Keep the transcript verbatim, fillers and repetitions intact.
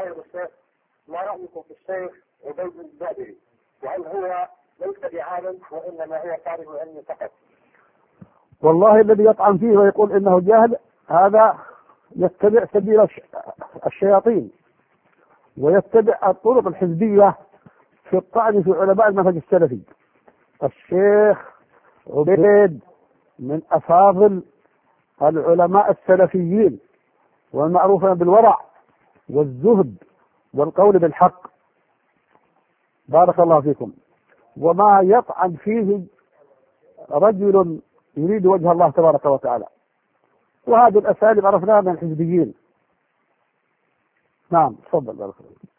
أيها الشيخ، ما رأيكم في الشيخ عبيد البادري؟ وهل هو ليس بعالم وإنما هو طالب علم فقط؟ والله الذي يطعن فيه ويقول إنه جاهل هذا يتبع سبيل الشياطين ويتبع الطرق الحزبية في الطعن في علماء المنهج السلفي. الشيخ عبيد من أفاضل العلماء السلفيين والمعروفين بالورع والزهد والقول بالحق، بارك الله فيكم. وما يطعن فيه رجل يريد وجه الله تبارك وتعالى، وهذه الأساليب عرفناها من الحزبيين. نعم تفضل بارك الله.